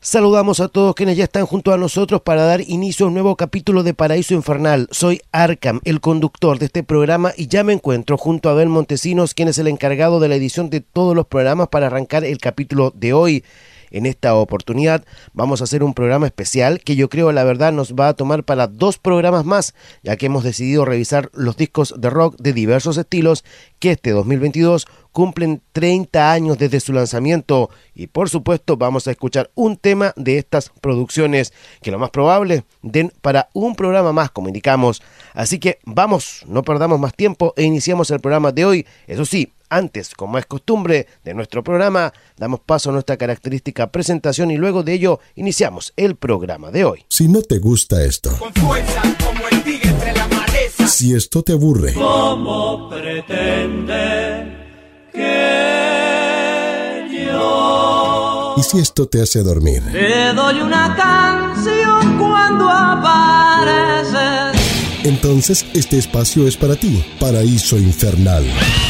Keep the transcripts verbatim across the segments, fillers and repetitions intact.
Saludamos a todos quienes ya están junto a nosotros para dar inicio a un nuevo capítulo de Paraíso Infernal. Soy Arkham, el conductor de este programa, y ya me encuentro junto a Abel Montesinos, quien es el encargado de la edición de todos los programas para arrancar el capítulo de hoy. En esta oportunidad vamos a hacer un programa especial que yo creo la verdad nos va a tomar para dos programas más, ya que hemos decidido revisar los discos de rock de diversos estilos que este dos mil veintidós cumplen treinta años desde su lanzamiento, y por supuesto vamos a escuchar un tema de estas producciones que lo más probable den para un programa más, como indicamos. Así que vamos, no perdamos más tiempo e iniciamos el programa de hoy. Eso sí, antes, como es costumbre de nuestro programa, damos paso a nuestra característica presentación y luego de ello iniciamos el programa de hoy. Si no te gusta esto, con fuerza como el tigre entre la maleza, si esto te aburre, ¿cómo pretende que yo? y si esto te hace dormir, Te doy una canción cuando apareces. entonces este espacio es para ti. Paraíso Infernal,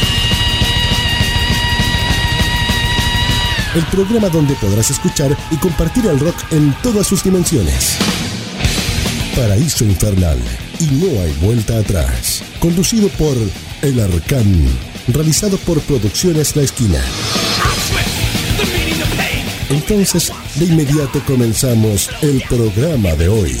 el programa donde podrás escuchar y compartir el rock en todas sus dimensiones. Paraíso Infernal, y no hay vuelta atrás. Conducido por El Arcán, realizado por Producciones La Esquina. Entonces, de inmediato comenzamos el programa de hoy.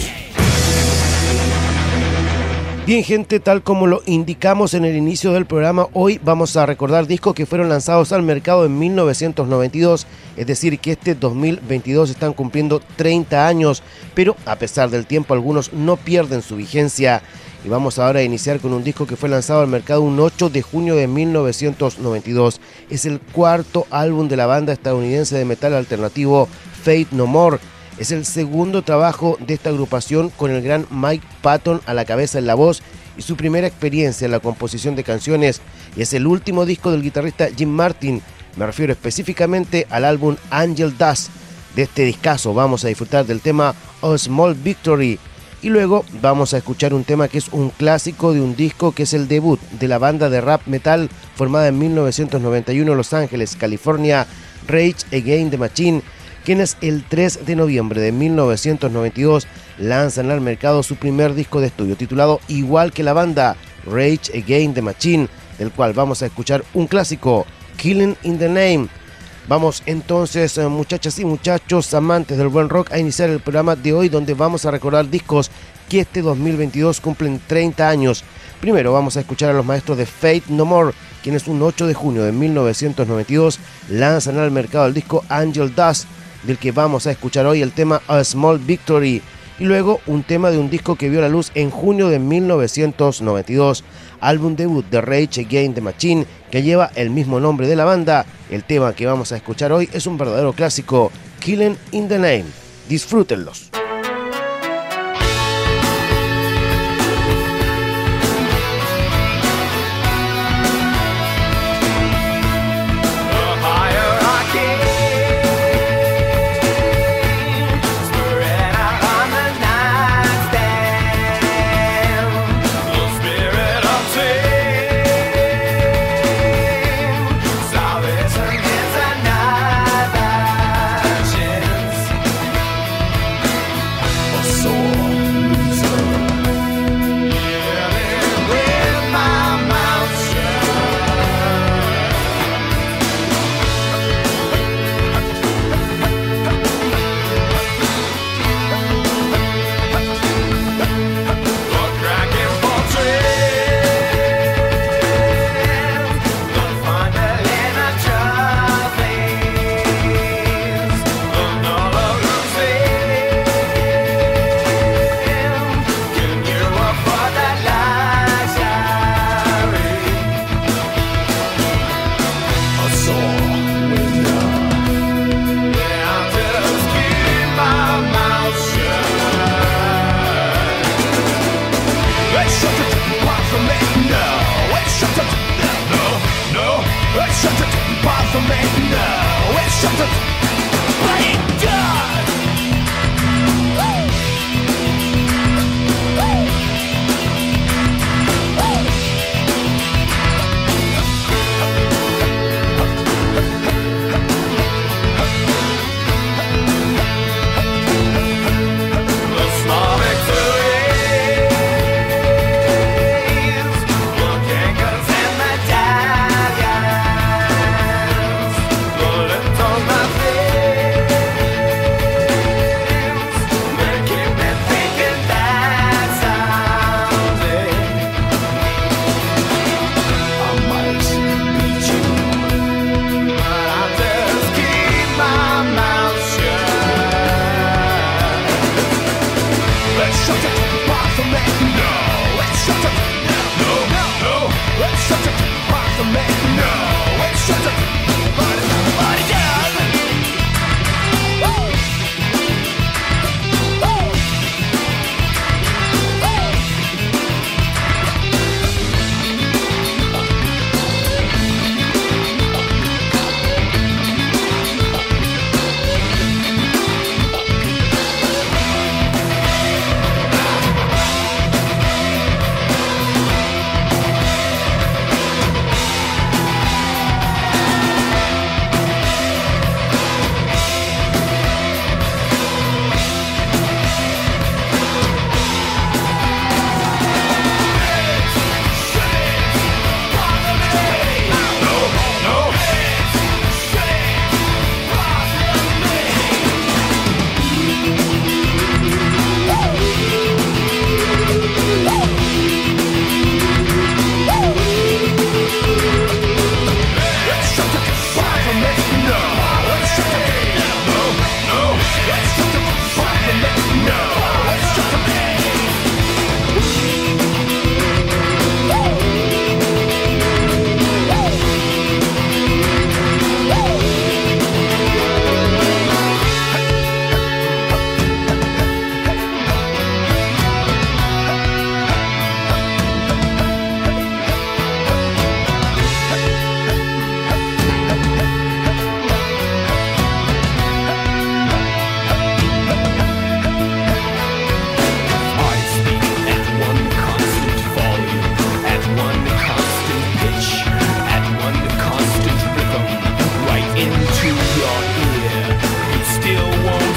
Bien, gente, tal como lo indicamos en el inicio del programa, hoy vamos a recordar discos que fueron lanzados al mercado en mil novecientos noventa y dos, es decir, que este dos mil veintidós están cumpliendo treinta años, pero a pesar del tiempo algunos no pierden su vigencia. Y vamos ahora a iniciar con un disco que fue lanzado al mercado un ocho de junio de mil novecientos noventa y dos. Es el cuarto álbum de la banda estadounidense de metal alternativo Faith No More. Es el segundo trabajo de esta agrupación con el gran Mike Patton a la cabeza en la voz y su primera experiencia en la composición de canciones, y es el último disco del guitarrista Jim Martin. Me refiero específicamente al álbum Angel Dust. De este discazo vamos a disfrutar del tema A Small Victory, y luego vamos a escuchar un tema que es un clásico de un disco que es el debut de la banda de rap metal formada en mil novecientos noventa y uno en Los Ángeles, California, Rage Against the Machine, quienes el tres de noviembre de mil novecientos noventa y dos lanzan al mercado su primer disco de estudio titulado igual que la banda, Rage Against the Machine, del cual vamos a escuchar un clásico, Killing in the Name. Vamos entonces, muchachas y muchachos amantes del buen rock, a iniciar el programa de hoy, donde vamos a recordar discos que este dos mil veintidós cumplen treinta años. Primero vamos a escuchar a los maestros de Faith No More, quienes un ocho de junio de mil novecientos noventa y dos lanzan al mercado el disco Angel Dust, del que vamos a escuchar hoy el tema A Small Victory, y luego un tema de un disco que vio la luz en junio de mil novecientos noventa y dos, álbum debut de Rage Against the Machine, que lleva el mismo nombre de la banda. El tema que vamos a escuchar hoy es un verdadero clásico, Killing in the Name. Disfrútenlos.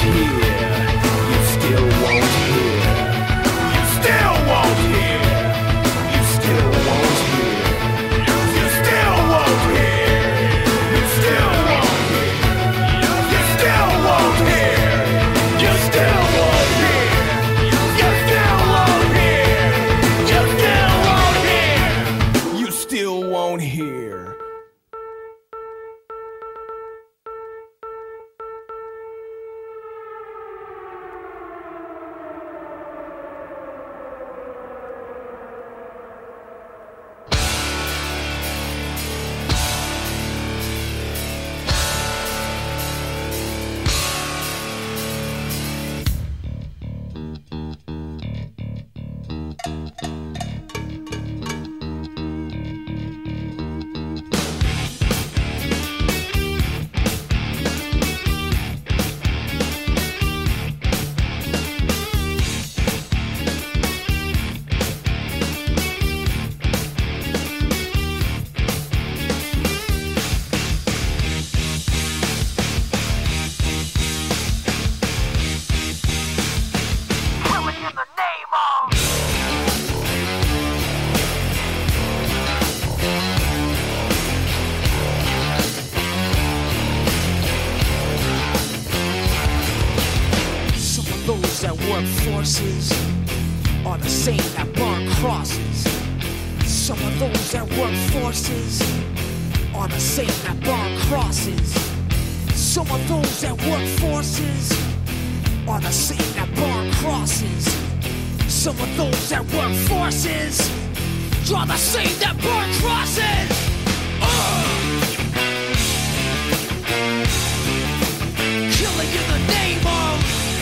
forces are the same that burn crosses. Some of those that work forces are the same that burn crosses. Some of those that work forces are the same that burn crosses. Some of those that work forces are the same that burn crosses. Uh! Killing in the name of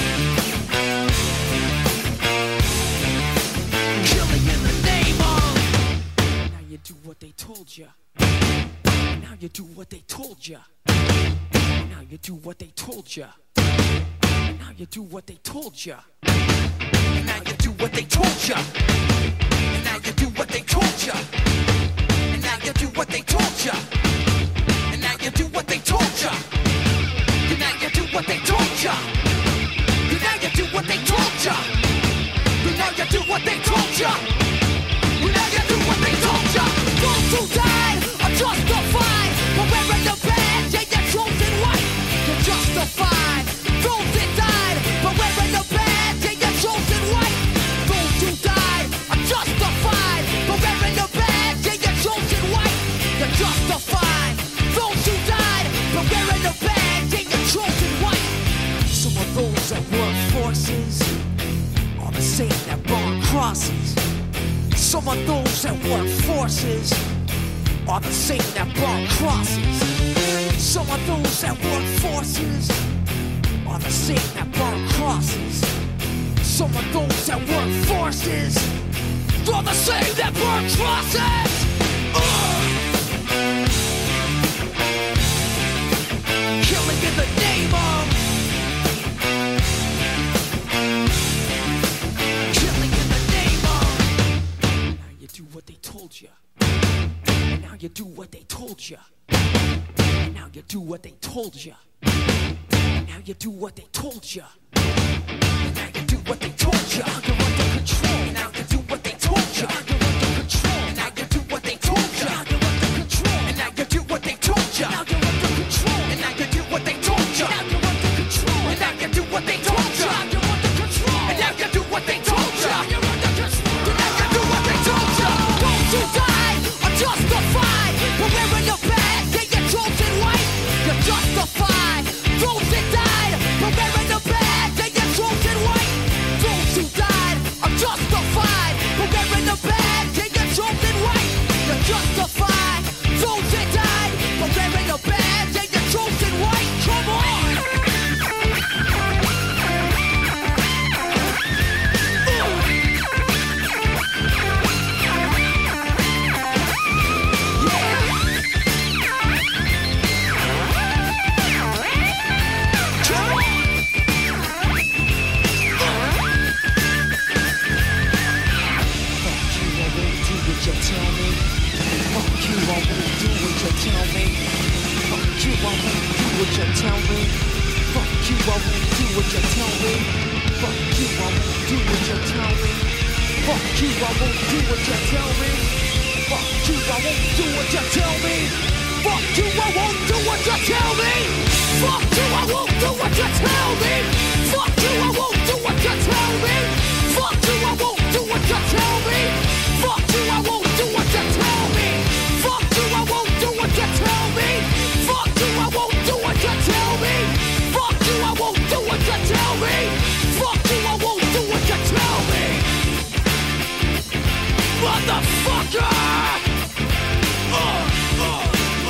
Killing in the name of Now you do what they told you. Now you do what they told you. Now you do what they told you. Now you do what they told you. Now you do what they told you. Now you do what they told you. And now you do what they told you. And now you do what they told you. And now you do what they told you. And now you do what they told you. And now you do what they told you. And now you do what they told you. Those who died are justified for wearing the badge and your chosen white. You're justified. Those that died for wearing the badge and your chosen white. Those who died are justified for wearing the badge and your chosen white. You're justified. Those who died for wearing the badge and your chosen white. Some of those that work forces are the same that burn crosses. Some of those that work forces are the same that burn crosses. Some of those that work forces are the same that burn crosses. Some of those that work forces are the same that burn crosses. Uh! Killing in the name of Killing in the name of Now you do what they told you. Now you do what they told you. Now you do what they told you. Now you do what they told you. Now you do what they told you. You're under control. Now you do what they told you. You're under control. Now you do what they told you. You're under control. And now you do what they told you. Now you're under control. And now you do what they told you. Now you're under control. And now you do what they told you. You're under control. And now you do what they told you. You're under control. And now you do what they told you. Those who died are justified for wearing the badge and your chosen white. You're justified. Those that died for wearing the badge and your chosen white. Those who died are justified. me. Fuck you, I won't do what you tell me. Fuck you, I won't do what you tell me. Fuck you, I won't do what you tell me. Fuck you, I won't do what you tell me. Fuck you, I won't do what you tell me. Fuck you, I won't do what you tell me. Fuck you, I won't do what you tell me. Fuck you, I won't do what you tell me. Fuck you, I won't do what you tell me. Fuck you, I won't do what you tell me. Fuck you, I won't do what you tell me. Fuck you, I won't do what you tell me. Motherfucker! Uh, uh, uh.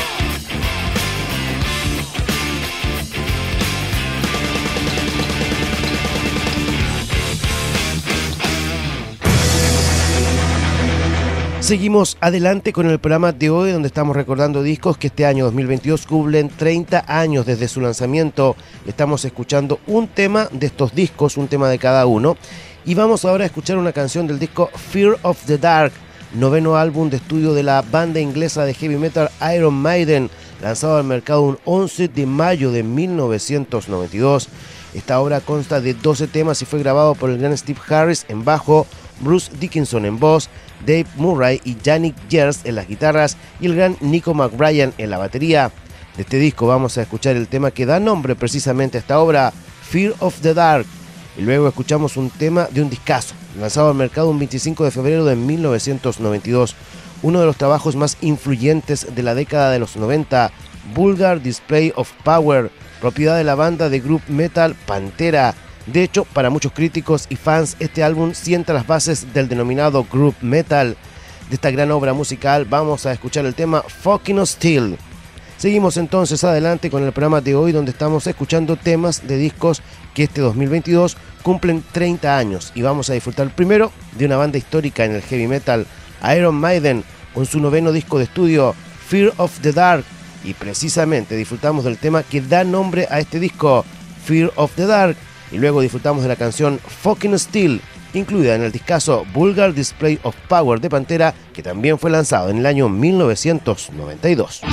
Seguimos adelante con el programa de hoy, donde estamos recordando discos que este año dos mil veintidós cumplen treinta años desde su lanzamiento. Estamos escuchando un tema de estos discos, un tema de cada uno. Y vamos ahora a escuchar una canción del disco Fear of the Dark, noveno álbum de estudio de la banda inglesa de heavy metal Iron Maiden, lanzado al mercado un once de mayo de mil novecientos noventa y dos. Esta obra consta de doce temas y fue grabado por el gran Steve Harris en bajo, Bruce Dickinson en voz, Dave Murray y Yannick Gers en las guitarras y el gran Nico McBrien en la batería. De este disco vamos a escuchar el tema que da nombre precisamente a esta obra, Fear of the Dark, y luego escuchamos un tema de un discazo, lanzado al mercado un veinticinco de febrero de mil novecientos noventa y dos, uno de los trabajos más influyentes de la década de los noventa, Vulgar Display of Power, propiedad de la banda de group metal Pantera. De hecho, para muchos críticos y fans, este álbum sienta las bases del denominado group metal. De esta gran obra musical vamos a escuchar el tema Fucking Hostile. Seguimos entonces adelante con el programa de hoy, donde estamos escuchando temas de discos que este dos mil veintidós cumplen treinta años, y vamos a disfrutar primero de una banda histórica en el heavy metal, Iron Maiden, con su noveno disco de estudio, Fear of the Dark, y precisamente disfrutamos del tema que da nombre a este disco, Fear of the Dark, y luego disfrutamos de la canción Fucking Steel, incluida en el discazo Vulgar Display of Power de Pantera, que también fue lanzado en el año mil novecientos noventa y dos.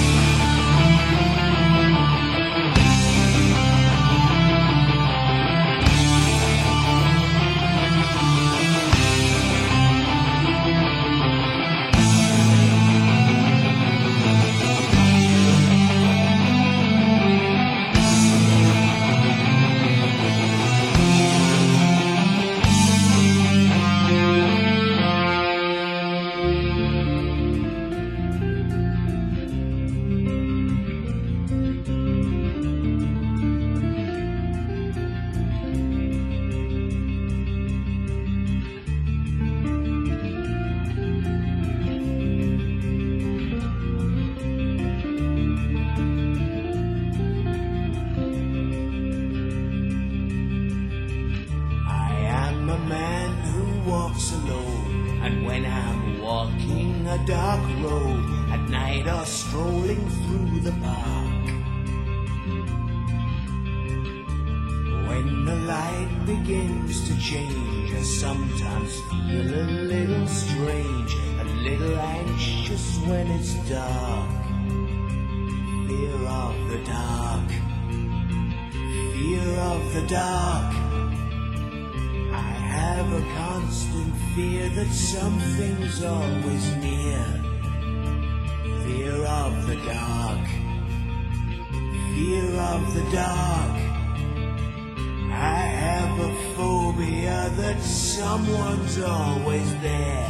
Something's always near. Fear of the dark. Fear of the dark. I have a phobia that someone's always there.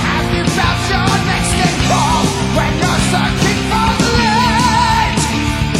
When you're searching for the light,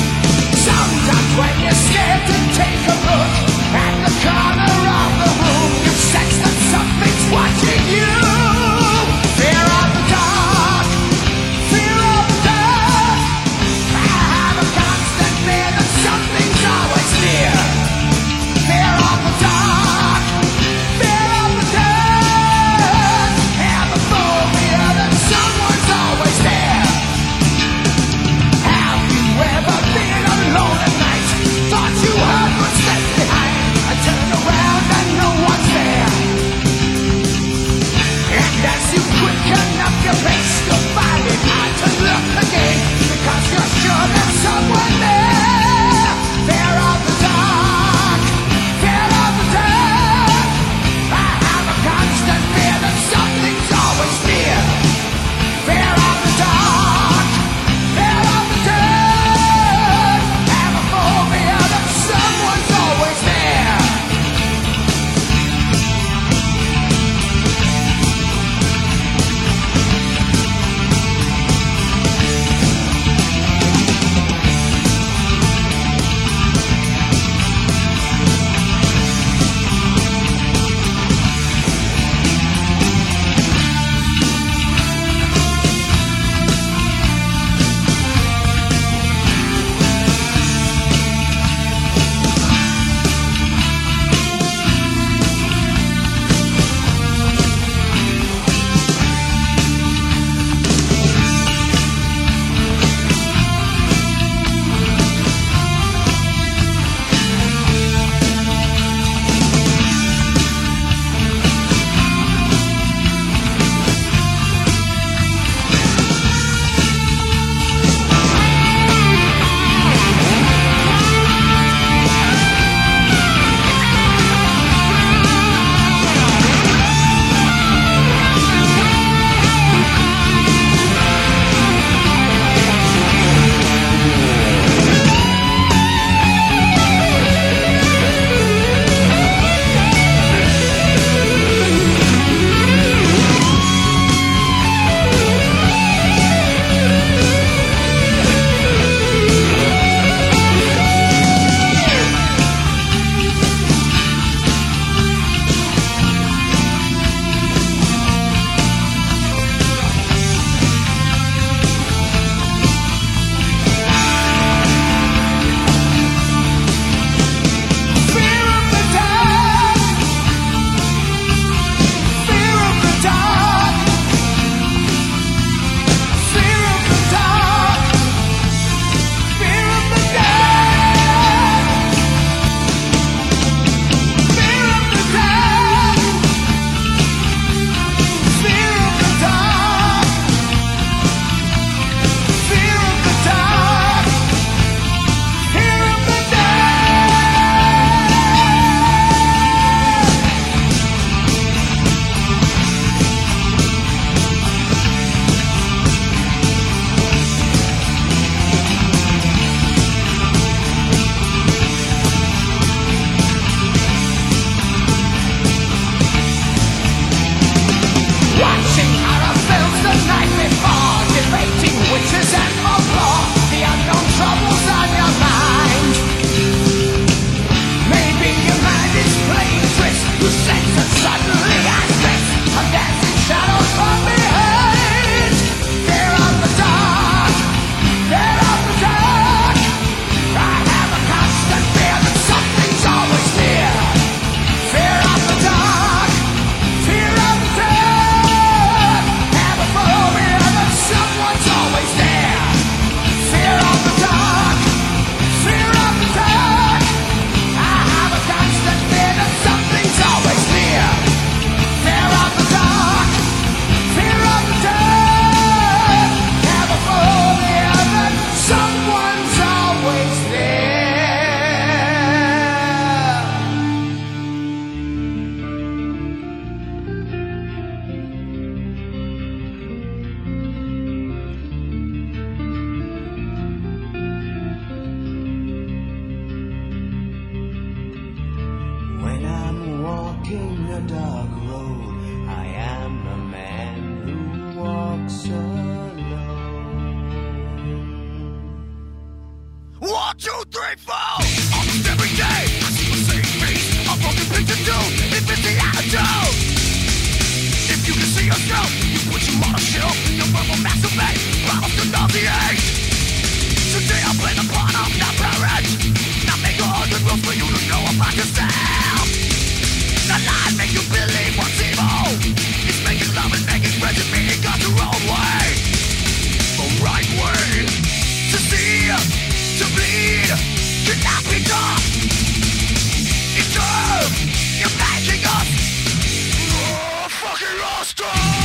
One, two, three, four. Almost every day, I see the same face. A broken picture too, if it's the attitude. If you can see yourself, you put your on a shelf. Your verbal masturbate, bottles to nauseate. Today I play the part of the parent. Now make a hundred rules for you to know about yourself. The lie make you believe what's evil. It's making love and making friends and meaning God's your own way. The right way to see, to bleed, cannot be done. In turn, you're making us oh, fucking lost.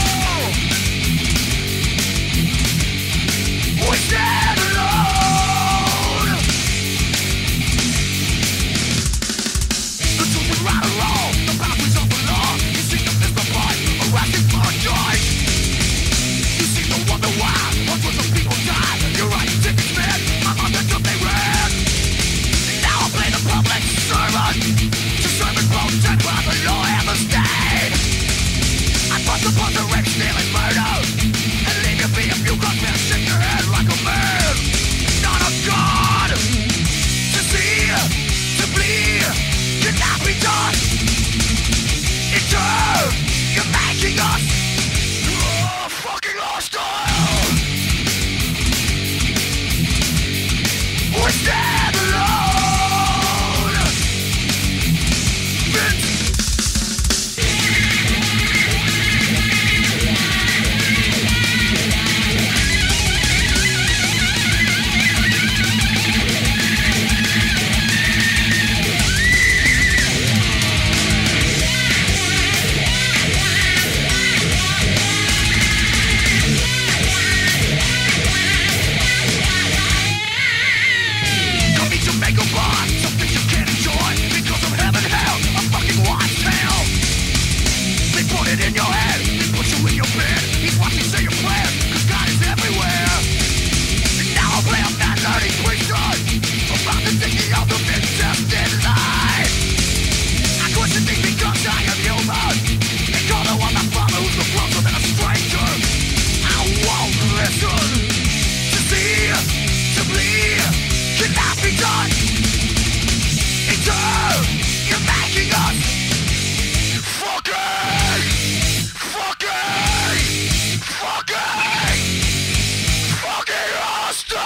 We stand alone. The truth is right or wrong. The boundaries of the law. You seem to miss the point. Arresting for a choice. You seem to wonder why. Hundreds of people die. You're writing tickets, man. I'm on the job they ran. Now I play the public servant. To serve and protect by the law and the state. I bust upon the rape, stealing murder. And leave you be if you got me. Shake your head like a man. Not a god. To see, to bleed, cannot be done. In turn, you're making us oh, fucking hostile. We stand alone. Vince. In your head, he puts you in your bed. He's watching, say your plan, cause God is everywhere. And now I play a man learning question about the thinking of the intestined life. I question things because I am human. And call the one my father who's the closer than a stranger. I won't listen. To see, to bleed, cannot be done. In turn, you're making us fucking Fucking, fucking, fucking hostile!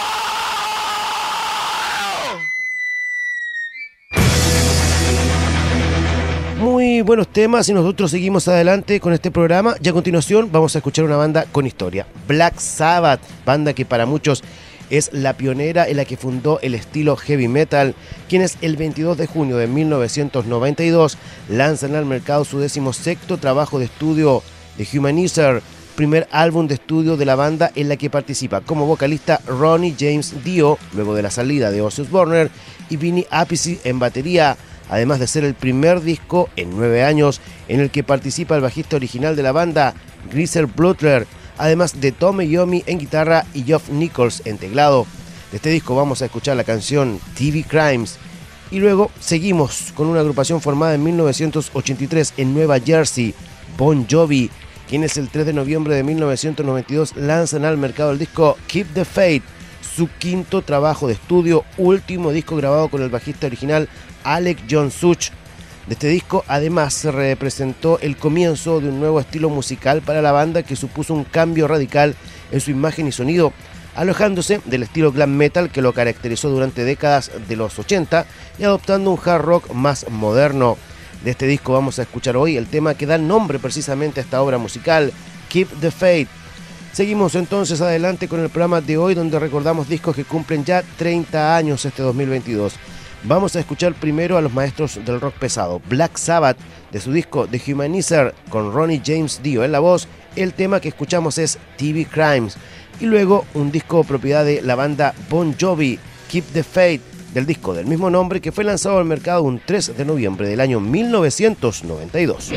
Muy buenos temas y nosotros seguimos adelante con este programa. Y a continuación vamos a escuchar una banda con historia. Black Sabbath, banda que para muchos es la pionera en la que fundó el estilo heavy metal, quienes el veintidós de junio de mil novecientos noventa y dos lanzan al mercado su decimosexto trabajo de estudio, The Humanizer, primer álbum de estudio de la banda en la que participa como vocalista Ronnie James Dio, luego de la salida de Ozzy Osbourne, y Vinny Appice en batería, además de ser el primer disco en nueve años en el que participa el bajista original de la banda, Geezer Butler, además de Tom Iommi en guitarra y Geoff Nichols en teclado. De este disco vamos a escuchar la canción T V Crimes y luego seguimos con una agrupación formada en mil novecientos ochenta y tres en Nueva Jersey, Bon Jovi, quienes el tres de noviembre de mil novecientos noventa y dos lanzan al mercado el disco Keep the Faith, su quinto trabajo de estudio, último disco grabado con el bajista original Alec John Such. De este disco además se representó el comienzo de un nuevo estilo musical para la banda que supuso un cambio radical en su imagen y sonido, alojándose del estilo glam metal que lo caracterizó durante décadas de los ochenta y adoptando un hard rock más moderno. De este disco vamos a escuchar hoy el tema que da nombre precisamente a esta obra musical, Keep the Faith. Seguimos entonces adelante con el programa de hoy, donde recordamos discos que cumplen ya treinta años este dos mil veintidós. Vamos a escuchar primero a los maestros del rock pesado, Black Sabbath, de su disco The Humanizer, con Ronnie James Dio en la voz. El tema que escuchamos es T V Crimes. Y luego un disco propiedad de la banda Bon Jovi, Keep the Faith, del disco del mismo nombre que fue lanzado al mercado un tres de noviembre del año mil novecientos noventa y dos.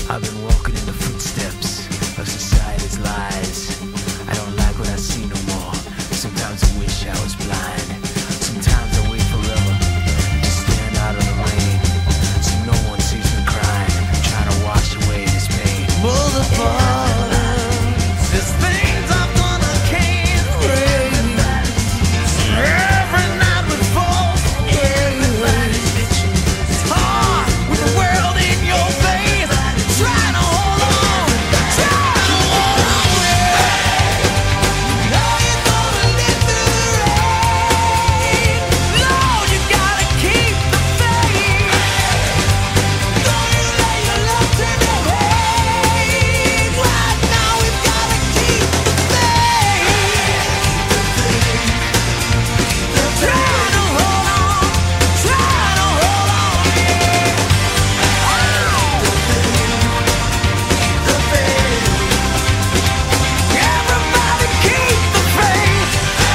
I've been walking in the footsteps of society's lies. I don't like what I see no more. Sometimes I wish I was blind. Sometimes I wait forever to stand out of the rain, so no one sees me crying, trying to wash away this pain. Pull the borders, there's things I've done I can't erase. Every night we fall, it's hard with the world in your face, trying to hold on, trying to hold on. Know you're gonna live through the rain. Lord, you gotta keep the faith. Don't you let your love turn to hate. Right now we've gotta keep the faith. Trying to hold on, trying to hold on, yeah. Oh, the faith. Everybody keep the faith.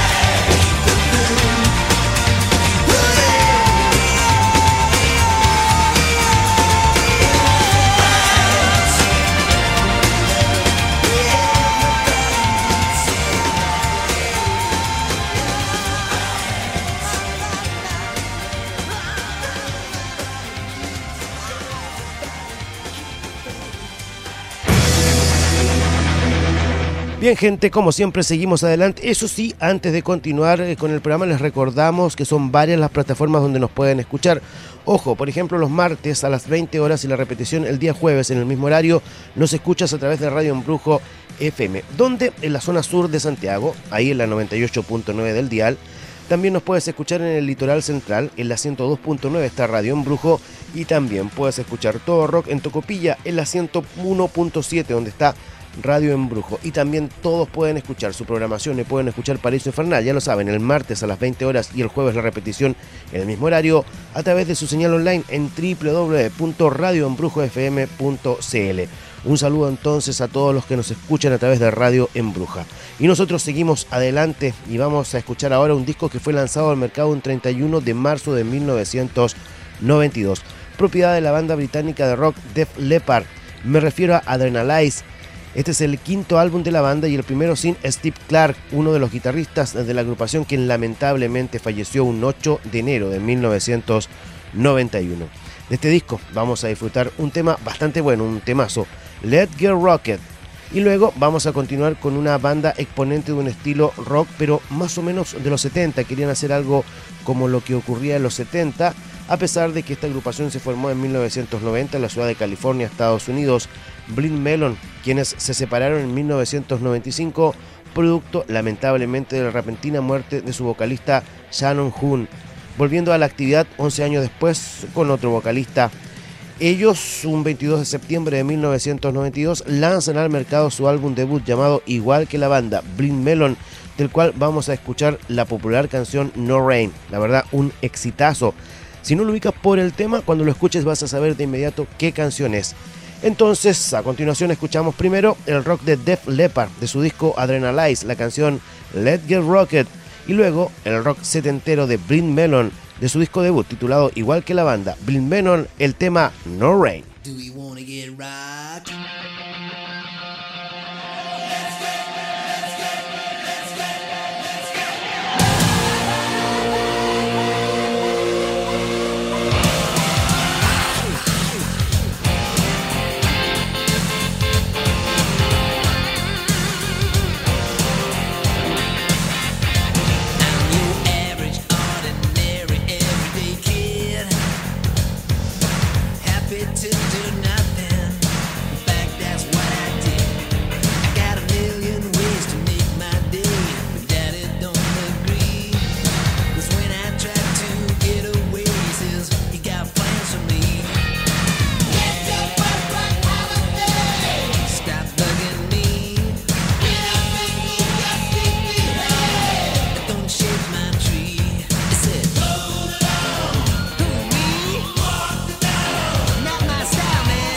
Bien, gente, como siempre seguimos adelante. Eso sí, antes de continuar eh, con el programa, les recordamos que son varias las plataformas donde nos pueden escuchar. Ojo, por ejemplo, los martes a las veinte horas y la repetición el día jueves en el mismo horario, nos escuchas a través de Radio Embrujo F M, donde en la zona sur de Santiago, ahí en la noventa y ocho punto nueve del dial. También nos puedes escuchar en el litoral central, en la ciento dos punto nueve está Radio Embrujo, y también puedes escuchar todo rock en Tocopilla, en la ciento uno punto siete, donde está Radio Embrujo. Y también todos pueden escuchar su programación y pueden escuchar Paraíso Infernal, ya lo saben, el martes a las veinte horas y el jueves la repetición en el mismo horario a través de su señal online en doble u doble u doble u punto radio embrujo f m punto c l. Un saludo entonces a todos los que nos escuchan a través de Radio Embruja. Y nosotros seguimos adelante y vamos a escuchar ahora un disco que fue lanzado al mercado un treinta y uno de marzo de mil novecientos noventa y dos, propiedad de la banda británica de rock Def Leppard. Me refiero a Adrenalize. Este es el quinto álbum de la banda y el primero sin Steve Clark, uno de los guitarristas de la agrupación, quien lamentablemente falleció un ocho de enero de mil novecientos noventa y uno. De este disco vamos a disfrutar un tema bastante bueno, un temazo, Let's Get Rocket. Y luego vamos a continuar con una banda exponente de un estilo rock, pero más o menos de los setenta. Querían hacer algo como lo que ocurría en los setenta, a pesar de que esta agrupación se formó en mil novecientos noventa en la ciudad de California, Estados Unidos. Blind Melon, quienes se separaron en mil novecientos noventa y cinco, producto lamentablemente de la repentina muerte de su vocalista Shannon Hoon, volviendo a la actividad once años después con otro vocalista. Ellos, un veintidós de septiembre de mil novecientos noventa y dos, lanzan al mercado su álbum debut llamado igual que la banda, Blind Melon, del cual vamos a escuchar la popular canción No Rain. La verdad, un exitazo. Si no lo ubicas por el tema, cuando lo escuches vas a saber de inmediato qué canción es. Entonces, a continuación escuchamos primero el rock de Def Leppard de su disco Adrenalize, la canción Let's Get Rocket, y luego el rock setentero de Blind Melon de su disco debut titulado igual que la banda, Blind Melon, el tema No Rain. Do we wanna get right? To do nothing. In fact, that's what I did. I got a million ways to make my day, but Daddy don't agree. 'Cause when I try to get away, he says he got plans for me. Let's go for a holiday. Stop bugging me. Get up and move your sleepy head. Don't shake my tree. He said, hold it on. Who, me? Walk it down. Not my style, man.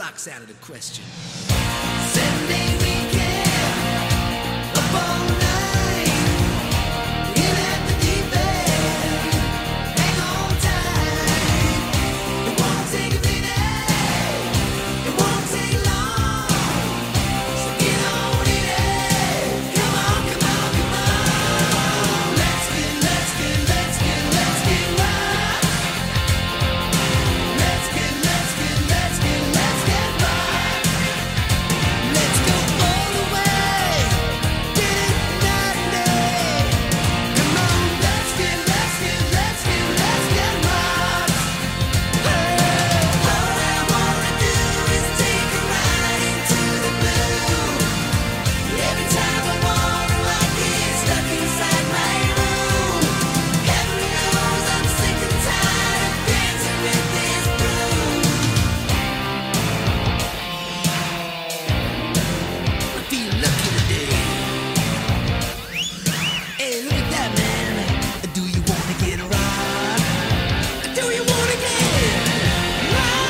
rock's out of the question. Seven-day weekend, up all night, in at the deep end, hang on tight. It won't take a minute, it won't take long, so get on in it. Come on, come on, come on. Let's get, let's get, let's get, let's get right. Let's get, let's get, let's get, let's get right. Let's go all the way, get it night and day. Come on, let's get, let's get, let's get, let's get right. Hey, all I wanna do is take a ride into the blue. Every time I wanna, I get stuck inside my room. Heaven knows I'm sick and tired of dancing with this broom. I feel lucky today. Hey, look at that, man. Do you wanna get right? Do you wanna get right?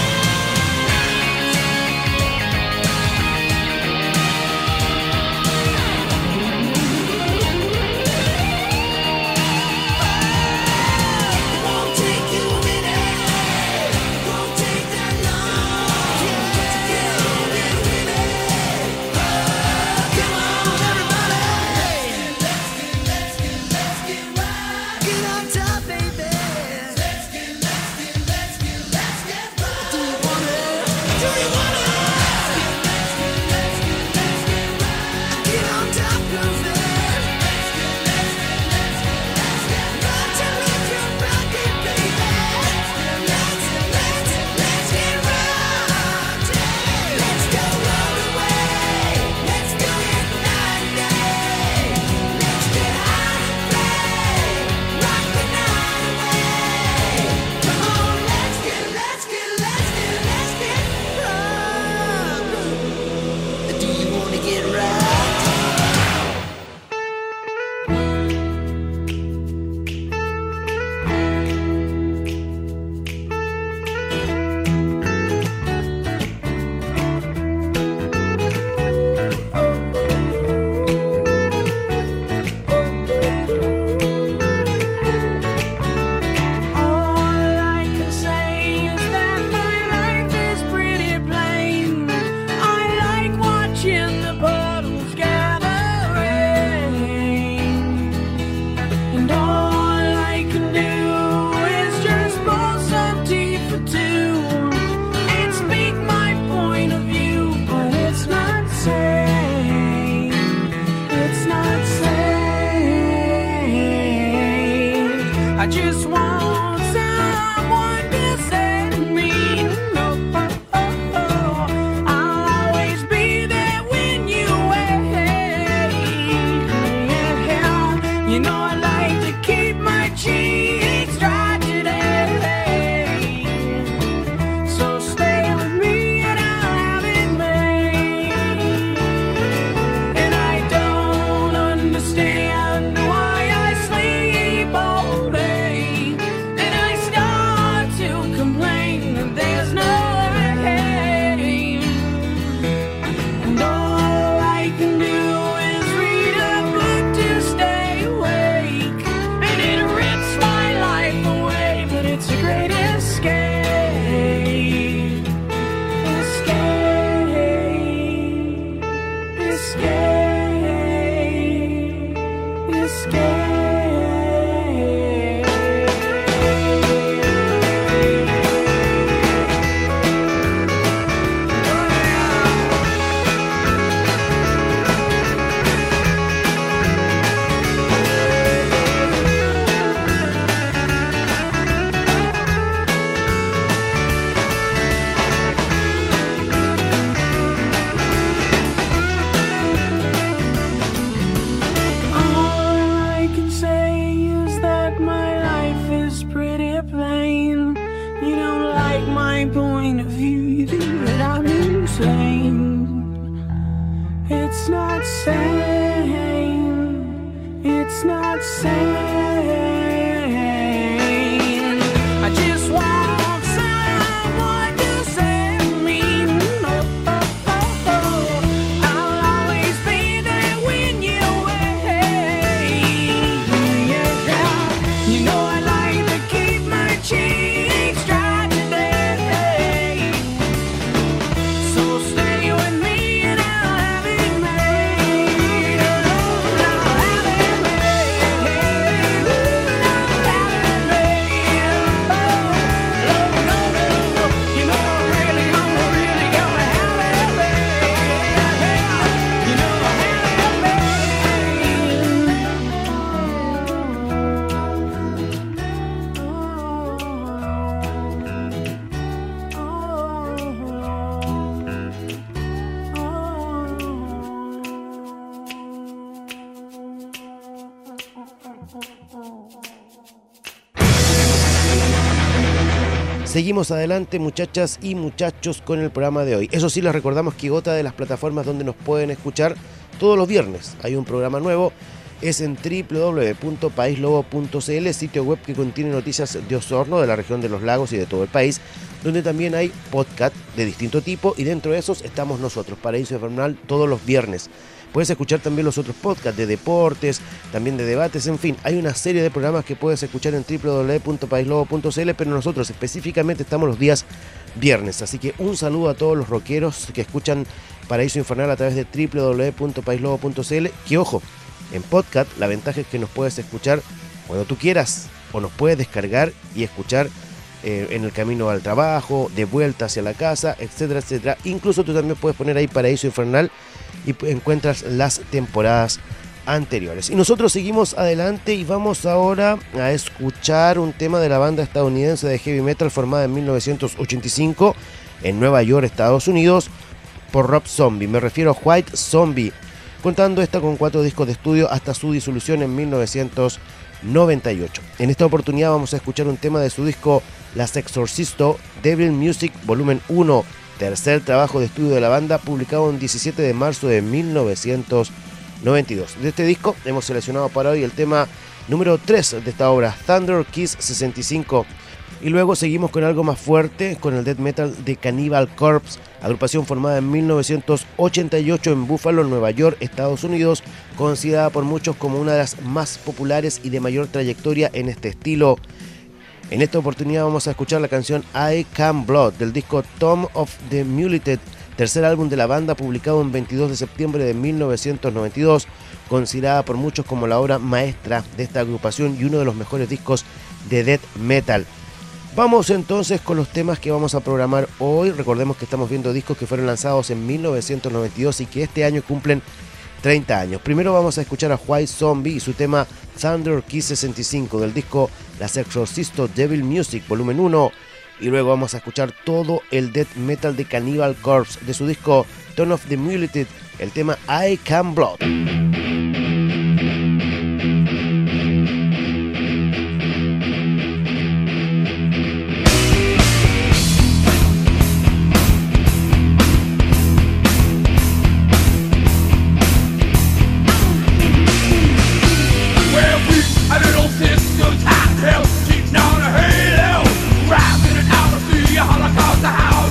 It won't take you a minute. It won't take that long to get on in with it. Come on, everybody. Let's get, let's get, let's get right. Get on top, baby. Let's get, let's get, let's get, let's get right. Do you wanna? Do you wanna? Let's get, let's get, let's get right. Get on top, girlfriend. Let's get, let's get, let's get, let's get right. Till we can rock it, baby. Let's get, let's get, let's get, let's get right. Let's go all the way. Let's do it night and day. Let's get high and play. Rock the night away. Come on, let's get, let's get, let's get, let's get right. Do you wanna get right? All I can say is that my life is pretty plain. I like watching the puddles gather rain. And all I can do is just pour some tea for two and speak my point of view. But it's not sane. It's not sane. I just want someone to set me no. I'll always be there when you wait. You know I like to keep my cheeks dry today. So stay with me and I'll have it made. And I don't understand why I sleep all day. And I start to complain that there's no rain. And all I can do is read a book to stay awake. And it rips my life away, but it's a great escape. Escape. Escape. Escape. It's not sane. It's not sane. I just want someone to set me Seguimos adelante, muchachas y muchachos, con el programa de hoy. Eso sí, les recordamos que otra de las plataformas donde nos pueden escuchar todos los viernes hay un programa nuevo, es en doble u doble u doble u punto país lobo punto c l, sitio web que contiene noticias de Osorno, de la región de los lagos y de todo el país, donde también hay podcast de distinto tipo, y dentro de esos estamos nosotros, Paraíso Infernal, todos los viernes. Puedes escuchar también los otros podcasts de deportes, también de debates, en fin, hay una serie de programas que puedes escuchar en doble u doble u doble u punto país lobo punto c l, pero nosotros específicamente estamos los días viernes, así que un saludo a todos los rockeros que escuchan Paraíso Infernal a través de doble u doble u doble u punto país lobo punto c l, que ojo, en podcast la ventaja es que nos puedes escuchar cuando tú quieras, o nos puedes descargar y escuchar eh, en el camino al trabajo, de vuelta hacia la casa, etcétera, etcétera. Incluso tú también puedes poner ahí Paraíso Infernal y encuentras las temporadas anteriores. Y nosotros seguimos adelante y vamos ahora a escuchar un tema de la banda estadounidense de heavy metal formada en mil novecientos ochenta y cinco en Nueva York, Estados Unidos, por Rob Zombie. Me refiero a White Zombie, contando esta con cuatro discos de estudio hasta su disolución en mil novecientos noventa y ocho. En esta oportunidad vamos a escuchar un tema de su disco Las Exorcisto, Devil Music Volumen uno, tercer trabajo de estudio de la banda, publicado el diecisiete de marzo de mil novecientos noventa y dos. De este disco hemos seleccionado para hoy el tema número tres de esta obra, Thunder Kiss sesenta y cinco. Y luego seguimos con algo más fuerte, con el death metal de Cannibal Corpse, agrupación formada en mil novecientos ochenta y ocho en Buffalo, Nueva York, Estados Unidos, considerada por muchos como una de las más populares y de mayor trayectoria en este estilo. En esta oportunidad vamos a escuchar la canción I Can Blood del disco Tomb of the Mutilated, tercer álbum de la banda, publicado el veintidós de septiembre de mil novecientos noventa y dos, considerada por muchos como la obra maestra de esta agrupación y uno de los mejores discos de death metal. Vamos entonces con los temas que vamos a programar hoy. Recordemos que estamos viendo discos que fueron lanzados en mil novecientos noventa y dos y que este año cumplen treinta años. Primero vamos a escuchar a White Zombie y su tema Thunder Kiss sesenta y cinco del disco Las Exorcisto Devil Music Volumen uno, y luego vamos a escuchar todo el death metal de Cannibal Corpse de su disco Tomb of the Mutilated, el tema I Can Blood.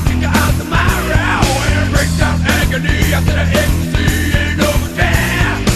After the ecstasy and overcast.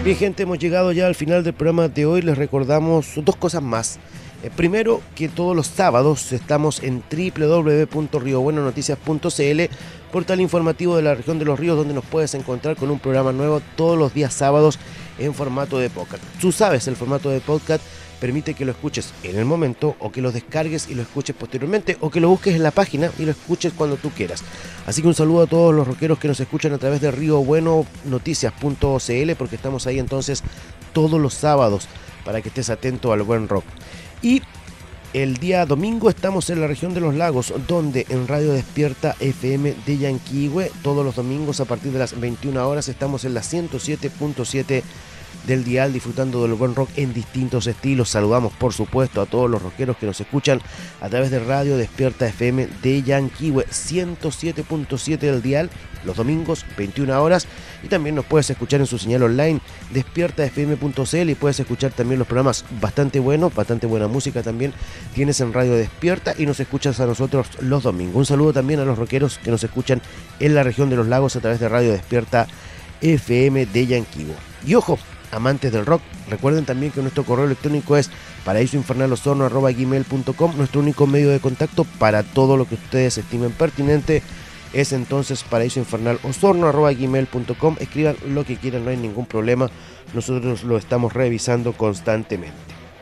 Bien, gente, hemos llegado ya al final del programa de hoy. Les recordamos dos cosas más. Eh, primero, que todos los sábados estamos en doble u doble u doble u punto rio bueno noticias punto c l, portal informativo de la región de los ríos, donde nos puedes encontrar con un programa nuevo todos los días sábados en formato de podcast. Tú sabes, el formato de podcast permite que lo escuches en el momento, o que lo descargues y lo escuches posteriormente, o que lo busques en la página y lo escuches cuando tú quieras. Así que un saludo a todos los rockeros que nos escuchan a través de rio bueno noticias punto c l, porque estamos ahí entonces todos los sábados para que estés atento al buen rock. Y el día domingo estamos en la región de los lagos, donde en Radio Despierta F M de Yanquihue, todos los domingos a partir de las veintiuna horas estamos en la ciento siete punto siete del dial, disfrutando del buen rock en distintos estilos. Saludamos por supuesto a todos los rockeros que nos escuchan a través de Radio Despierta F M de Yanquihue, ciento siete punto siete del dial, los domingos veintiuna horas, y también nos puedes escuchar en su señal online despierta f m punto c l, y puedes escuchar también los programas bastante buenos, bastante buena música también tienes en Radio Despierta, y nos escuchas a nosotros los domingos. Un saludo también a los rockeros que nos escuchan en la región de los lagos a través de Radio Despierta F M de Yanquihue. Y ojo, amantes del rock, recuerden también que nuestro correo electrónico es paraísoinfernalosorno arroba gmail punto com. Nuestro único medio de contacto para todo lo que ustedes estimen pertinente es entonces paraísoinfernalosorno arroba gmail punto com. Escriban lo que quieran, no hay ningún problema, nosotros lo estamos revisando constantemente.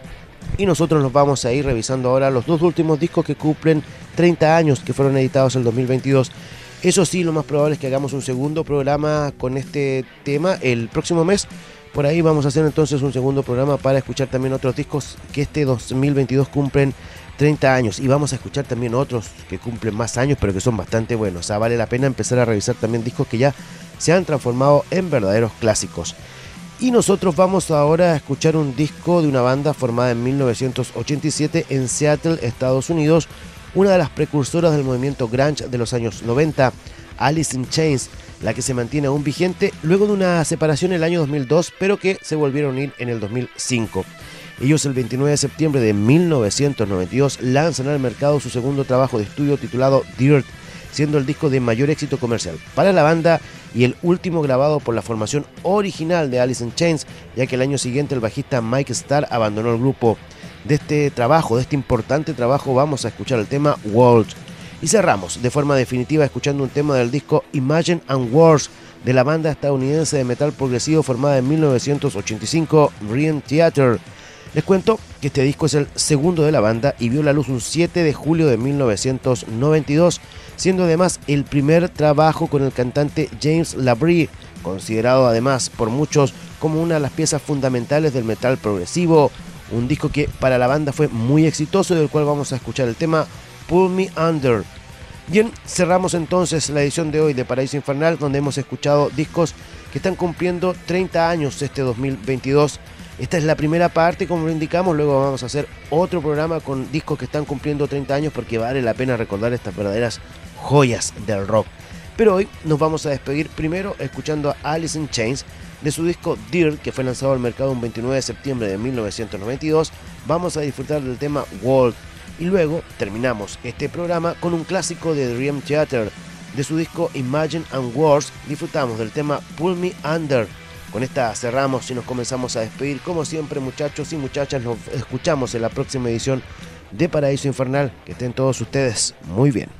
Y nosotros nos vamos a ir revisando ahora los dos últimos discos que cumplen treinta años, que fueron editados en el dos mil veintidós. Eso sí, lo más probable es que hagamos un segundo programa con este tema el próximo mes. Por ahí vamos a hacer entonces un segundo programa para escuchar también otros discos que este dos mil veintidós cumplen treinta años, y vamos a escuchar también otros que cumplen más años pero que son bastante buenos. O sea, vale la pena empezar a revisar también discos que ya se han transformado en verdaderos clásicos. Y nosotros vamos ahora a escuchar un disco de una banda formada en mil novecientos ochenta y siete en Seattle, Estados Unidos, una de las precursoras del movimiento grunge de los años noventa, Alice in Chains, la que se mantiene aún vigente luego de una separación en el año dos mil dos, pero que se volvieron a unir en el dos mil cinco. Ellos el veintinueve de septiembre de mil novecientos noventa y dos lanzan al mercado su segundo trabajo de estudio titulado Dirt, siendo el disco de mayor éxito comercial para la banda y el último grabado por la formación original de Alice in Chains, ya que el año siguiente el bajista Mike Starr abandonó el grupo. De este trabajo, de este importante trabajo, vamos a escuchar el tema World. Y cerramos de forma definitiva escuchando un tema del disco Imagine and Words de la banda estadounidense de metal progresivo formada en mil novecientos ochenta y cinco, Dream Theater. Les cuento que este disco es el segundo de la banda y vio la luz un siete de julio de mil novecientos noventa y dos, siendo además el primer trabajo con el cantante James LaBrie, considerado además por muchos como una de las piezas fundamentales del metal progresivo. Un disco que para la banda fue muy exitoso, del cual vamos a escuchar el tema Pull Me Under. Bien, cerramos entonces la edición de hoy de Paraíso Infernal, donde hemos escuchado discos que están cumpliendo treinta años este dos mil veintidós. Esta es la primera parte, como lo indicamos, luego vamos a hacer otro programa con discos que están cumpliendo treinta años, porque vale la pena recordar estas verdaderas joyas del rock. Pero hoy nos vamos a despedir primero escuchando a Alice in Chains de su disco Dirt, que fue lanzado al mercado un veintinueve de septiembre de mil novecientos noventa y dos. Vamos a disfrutar del tema World. Y luego terminamos este programa con un clásico de Dream Theater. De su disco Imagine and Words disfrutamos del tema Pull Me Under. Con esta cerramos y nos comenzamos a despedir. Como siempre, muchachos y muchachas, nos escuchamos en la próxima edición de Paraíso Infernal. Que estén todos ustedes muy bien.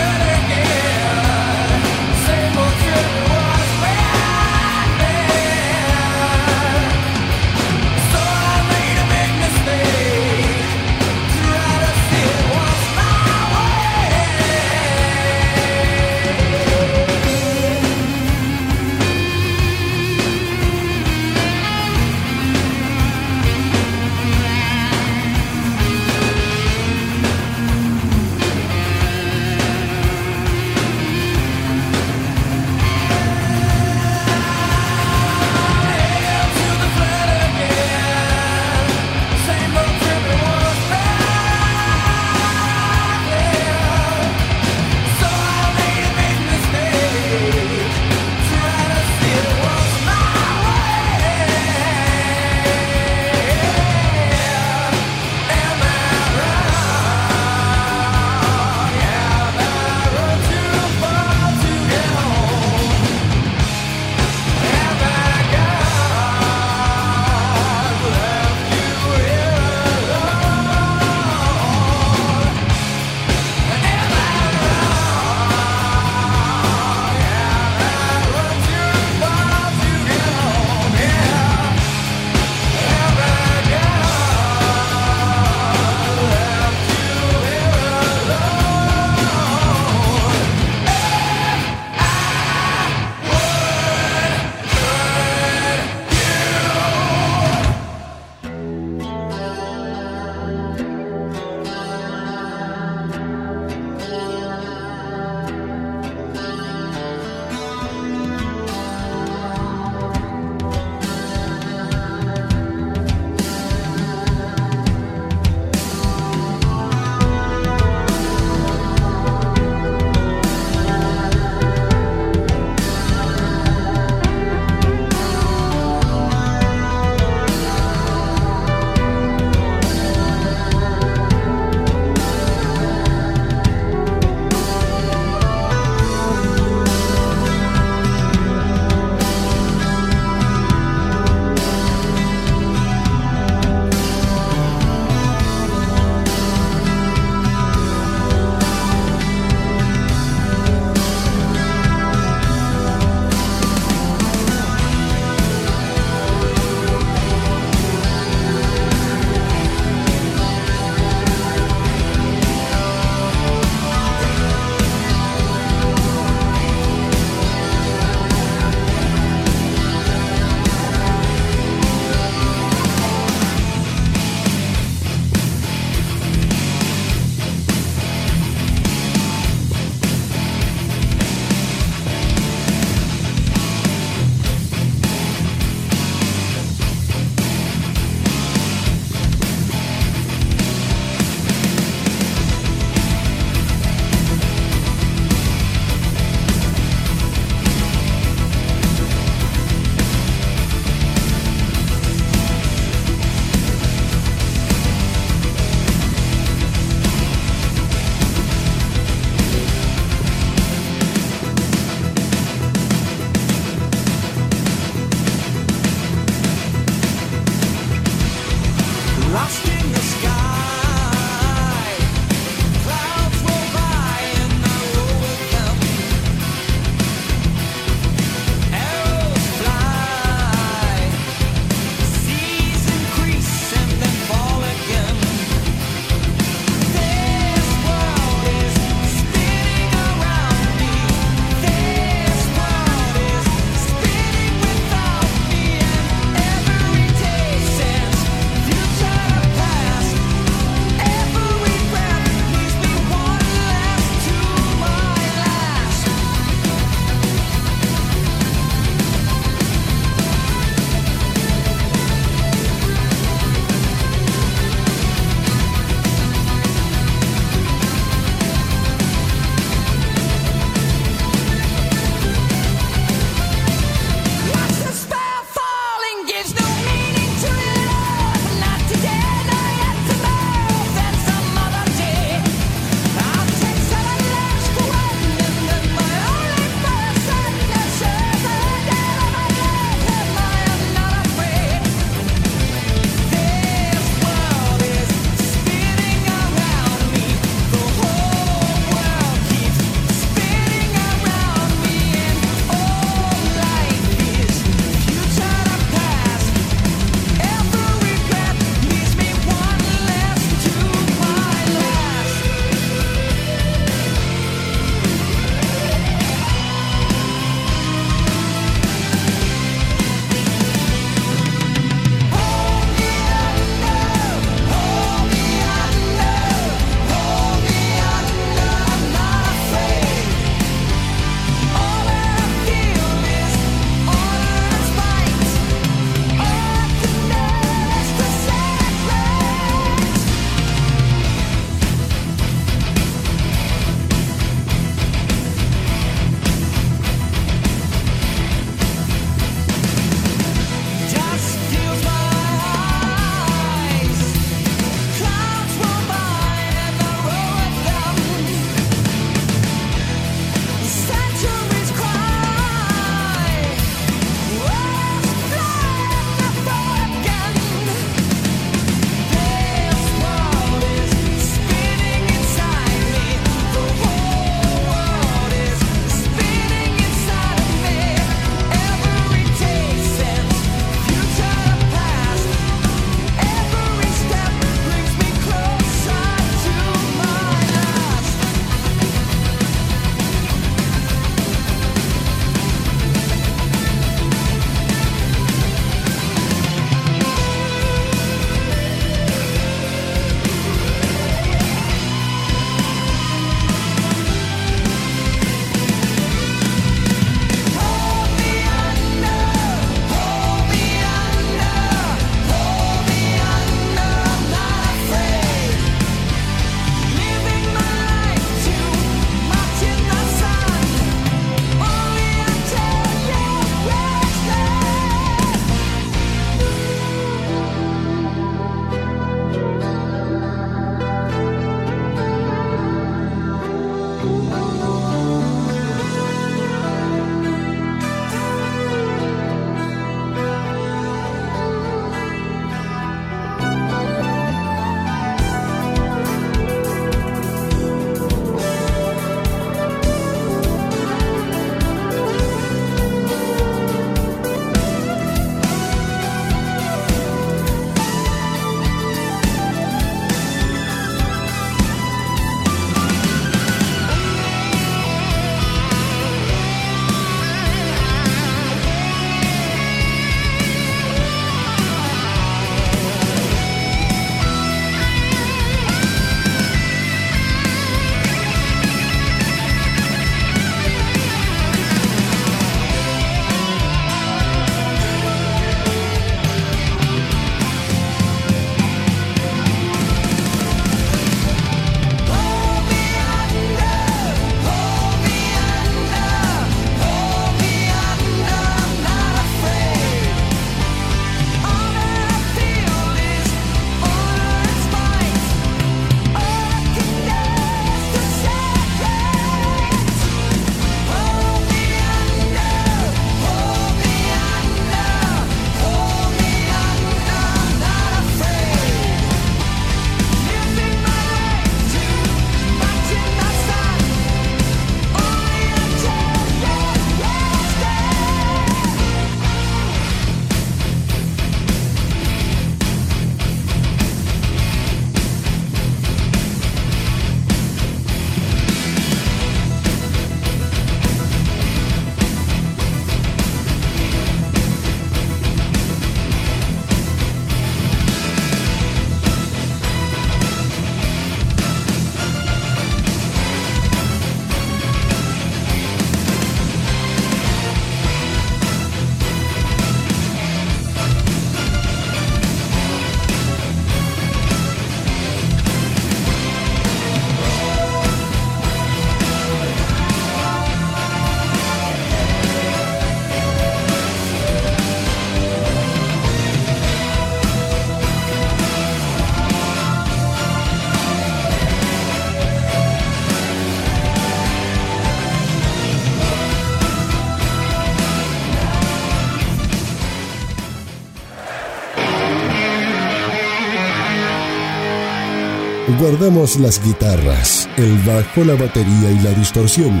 guardamos las guitarras, el bajo, la batería y la distorsión.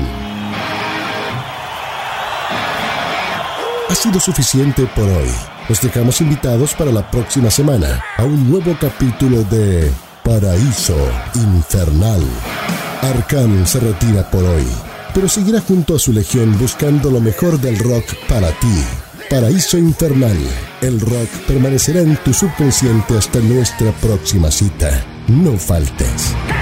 Ha sido suficiente por hoy. Los dejamos invitados para la próxima semana a un nuevo capítulo de Paraíso Infernal. Arkham se retira por hoy, pero seguirá junto a su legión buscando lo mejor del rock para ti. Paraíso Infernal. El rock permanecerá en tu subconsciente hasta nuestra próxima cita. No faltes.